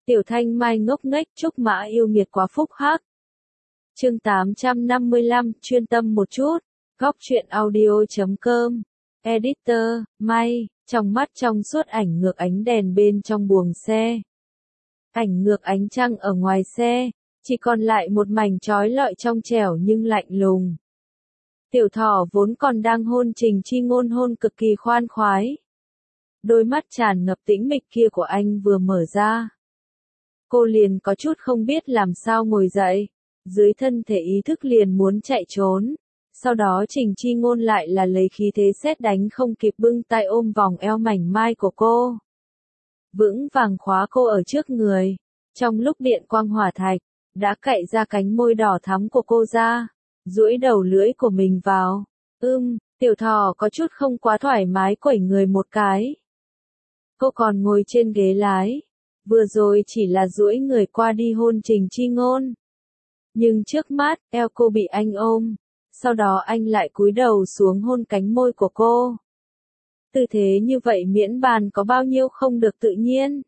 Tiểu Thanh Mai ngốc nghếch, Trúc Mã yêu nghiệt quá phúc hắc. Chương 855, chuyên tâm một chút. Góc truyện audio.com. Editor, May, trong mắt trong suốt ảnh ngược ánh đèn bên trong buồng xe. Ảnh ngược ánh trăng ở ngoài xe, chỉ còn lại một mảnh trói lọi trong trẻo nhưng lạnh lùng. Tiểu Thỏ vốn còn đang hôn Trình Chi Ngôn hôn cực kỳ khoan khoái. Đôi mắt tràn ngập tĩnh mịch kia của anh vừa mở ra. Cô liền có chút không biết làm sao ngồi dậy, dưới thân thể ý thức liền muốn chạy trốn. Sau đó Trình Chi Ngôn lại là lấy khí thế sét đánh không kịp bưng tay ôm vòng eo mảnh mai của cô. Vững vàng khóa cô ở trước người. Trong lúc điện quang hỏa thạch, đã cạy ra cánh môi đỏ thắm của cô ra, duỗi đầu lưỡi của mình vào. Tiểu Thỏ có chút không quá thoải mái quẩy người một cái. Cô còn ngồi trên ghế lái, vừa rồi chỉ là duỗi người qua đi hôn Trình Chi Ngôn. Nhưng trước mắt, eo cô bị anh ôm, sau đó anh lại cúi đầu xuống hôn cánh môi của cô. Tư thế như vậy miễn bàn có bao nhiêu không được tự nhiên.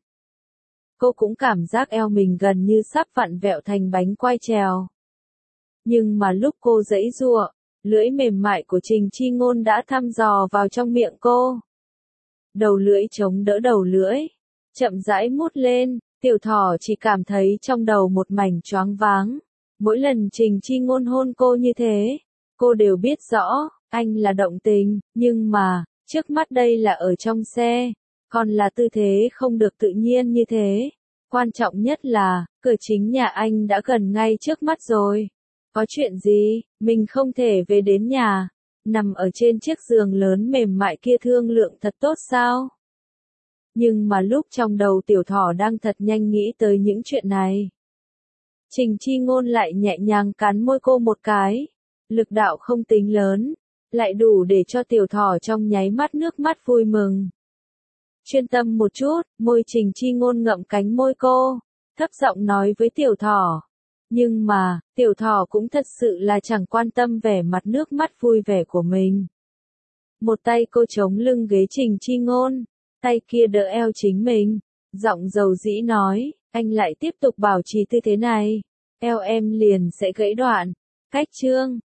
Cô cũng cảm giác eo mình gần như sắp vặn vẹo thành bánh quai trèo. Nhưng mà lúc cô giãy giụa, lưỡi mềm mại của Trình Chi Ngôn đã thăm dò vào trong miệng cô. Đầu lưỡi chống đỡ đầu lưỡi, chậm rãi mút lên, Tiểu Thỏ chỉ cảm thấy trong đầu một mảnh choáng váng. Mỗi lần Trình Chi Ngôn hôn cô như thế, cô đều biết rõ, anh là động tình, nhưng mà, trước mắt đây là ở trong xe, còn là tư thế không được tự nhiên như thế. Quan trọng nhất là, cửa chính nhà anh đã gần ngay trước mắt rồi. Có chuyện gì, mình không thể về đến nhà, nằm ở trên chiếc giường lớn mềm mại kia thương lượng thật tốt sao? Nhưng mà lúc trong đầu Tiểu Thỏ đang thật nhanh nghĩ tới những chuyện này. Trình Chi Ngôn lại nhẹ nhàng cắn môi cô một cái, lực đạo không tính lớn, lại đủ để cho Tiểu Thỏ trong nháy mắt nước mắt vui mừng. Chuyên tâm một chút, môi Trình Chi Ngôn ngậm cánh môi cô, thấp giọng nói với Tiểu Thỏ. Nhưng mà, Tiểu Thỏ cũng thật sự là chẳng quan tâm vẻ mặt nước mắt vui vẻ của mình. Một tay cô chống lưng ghế Trình Chi Ngôn, tay kia đỡ eo chính mình, giọng dầu dĩ nói, anh lại tiếp tục bảo trì tư thế này, eo em liền sẽ gãy đoạn. Cách chương